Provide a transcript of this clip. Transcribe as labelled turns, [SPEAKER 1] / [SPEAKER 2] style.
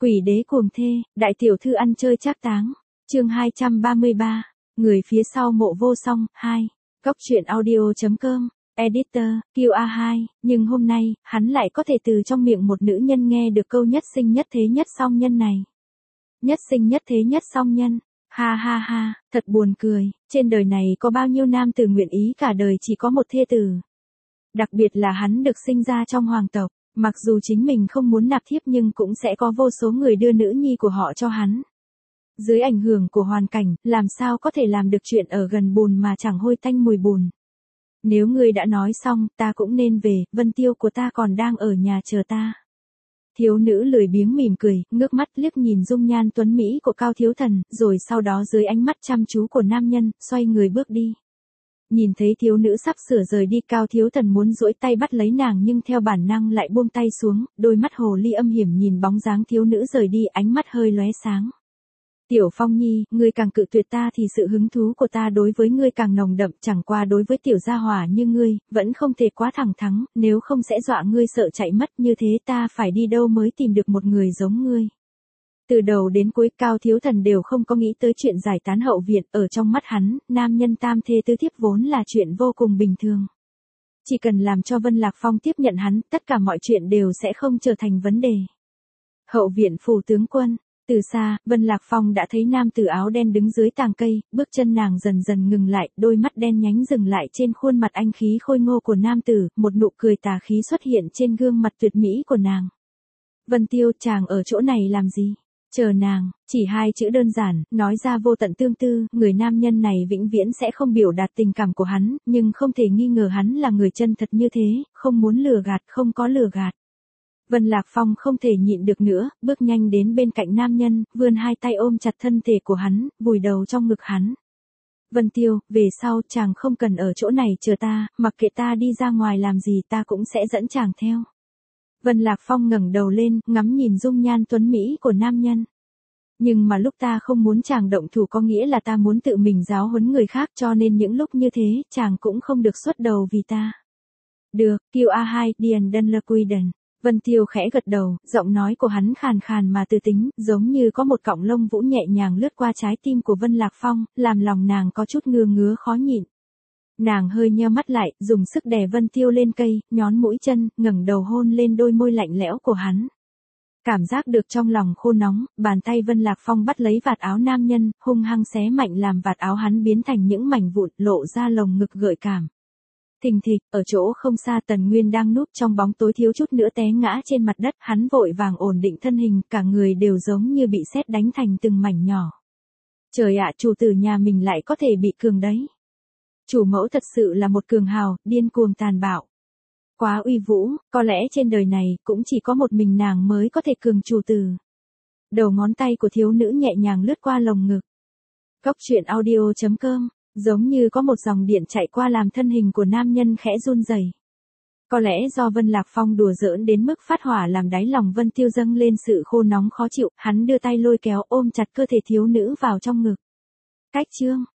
[SPEAKER 1] Quỷ đế cuồng thê, đại tiểu thư ăn chơi trác táng. Chương 233. Người phía sau mộ vô song, 2. Góc truyện audio.com. Editor, QA2, nhưng hôm nay, hắn lại có thể từ trong miệng một nữ nhân nghe được câu nhất sinh nhất thế nhất song nhân này. Nhất sinh nhất thế nhất song nhân. Ha ha ha, thật buồn cười, trên đời này có bao nhiêu nam tử nguyện ý cả đời chỉ có một thê tử. Đặc biệt là hắn được sinh ra trong hoàng tộc, mặc dù chính mình không muốn nạp thiếp nhưng cũng sẽ có vô số người đưa nữ nhi của họ cho hắn. Dưới ảnh hưởng của hoàn cảnh, làm sao có thể làm được chuyện ở gần bùn mà chẳng hôi tanh mùi bùn. Nếu ngươi đã nói xong, ta cũng nên về, Vân Tiêu của ta còn đang ở nhà chờ ta. Thiếu nữ lười biếng mỉm cười, ngước mắt liếc nhìn dung nhan tuấn mỹ của Cao Thiếu Thần, rồi sau đó dưới ánh mắt chăm chú của nam nhân, xoay người bước đi. Nhìn thấy thiếu nữ sắp sửa rời đi, Cao Thiếu Thần muốn duỗi tay bắt lấy nàng nhưng theo bản năng lại buông tay xuống, đôi mắt hồ ly âm hiểm nhìn bóng dáng thiếu nữ rời đi, ánh mắt hơi lóe sáng. Tiểu Phong Nhi, ngươi càng cự tuyệt ta thì sự hứng thú của ta đối với ngươi càng nồng đậm, chẳng qua đối với tiểu gia hỏa như ngươi, vẫn không thể quá thẳng thắn, nếu không sẽ dọa ngươi sợ chạy mất, như thế ta phải đi đâu mới tìm được một người giống ngươi. Từ đầu đến cuối Cao Thiếu Thần đều không có nghĩ tới chuyện giải tán hậu viện, ở trong mắt hắn, nam nhân tam thê tứ thiếp vốn là chuyện vô cùng bình thường. Chỉ cần làm cho Vân Lạc Phong tiếp nhận hắn, tất cả mọi chuyện đều sẽ không trở thành vấn đề. Hậu viện phủ tướng quân. Từ xa, Vân Lạc Phong đã thấy nam tử áo đen đứng dưới tàng cây, bước chân nàng dần dần ngừng lại, đôi mắt đen nhánh dừng lại trên khuôn mặt anh khí khôi ngô của nam tử, một nụ cười tà khí xuất hiện trên gương mặt tuyệt mỹ của nàng. Vân Tiêu, chàng ở chỗ này làm gì? Chờ nàng, chỉ hai chữ đơn giản, nói ra vô tận tương tư, người nam nhân này vĩnh viễn sẽ không biểu đạt tình cảm của hắn, nhưng không thể nghi ngờ hắn là người chân thật như thế, không muốn lừa gạt, không có lừa gạt. Vân Lạc Phong không thể nhịn được nữa, bước nhanh đến bên cạnh nam nhân, vươn hai tay ôm chặt thân thể của hắn, vùi đầu trong ngực hắn. Vân Tiêu, về sau chàng không cần ở chỗ này chờ ta, mặc kệ ta đi ra ngoài làm gì ta cũng sẽ dẫn chàng theo. Vân Lạc Phong ngẩng đầu lên, ngắm nhìn dung nhan tuấn mỹ của nam nhân. Nhưng mà lúc ta không muốn chàng động thủ có nghĩa là ta muốn tự mình giáo huấn người khác, cho nên những lúc như thế, chàng cũng không được xuất đầu vì ta. Được, QA2, Điền Đơn Lơ Quy Đần. Vân Tiêu khẽ gật đầu, giọng nói của hắn khàn khàn mà tư tính, giống như có một cọng lông vũ nhẹ nhàng lướt qua trái tim của Vân Lạc Phong, làm lòng nàng có chút ngứa khó nhịn. Nàng hơi nheo mắt lại, dùng sức đè Vân Tiêu lên cây, nhón mũi chân, ngẩng đầu hôn lên đôi môi lạnh lẽo của hắn. Cảm giác được trong lòng khô nóng, bàn tay Vân Lạc Phong bắt lấy vạt áo nam nhân, hung hăng xé mạnh làm vạt áo hắn biến thành những mảnh vụn, lộ ra lồng ngực gợi cảm. Thình thịch, ở chỗ không xa Tần Nguyên đang núp trong bóng tối thiếu chút nữa té ngã trên mặt đất, hắn vội vàng ổn định thân hình, cả người đều giống như bị sét đánh thành từng mảnh nhỏ. Trời ạ, chủ tử nhà mình lại có thể bị cường đấy. Chủ mẫu thật sự là một cường hào, điên cuồng tàn bạo. Quá uy vũ, có lẽ trên đời này cũng chỉ có một mình nàng mới có thể cường chủ tử. Đầu ngón tay của thiếu nữ nhẹ nhàng lướt qua lồng ngực. Góc truyện audio.com. Giống như có một dòng điện chạy qua làm thân hình của nam nhân khẽ run rẩy. Có lẽ do Vân Lạc Phong đùa giỡn đến mức phát hỏa làm đáy lòng Vân Tiêu dâng lên sự khô nóng khó chịu, hắn đưa tay lôi kéo ôm chặt cơ thể thiếu nữ vào trong ngực. Cách chương,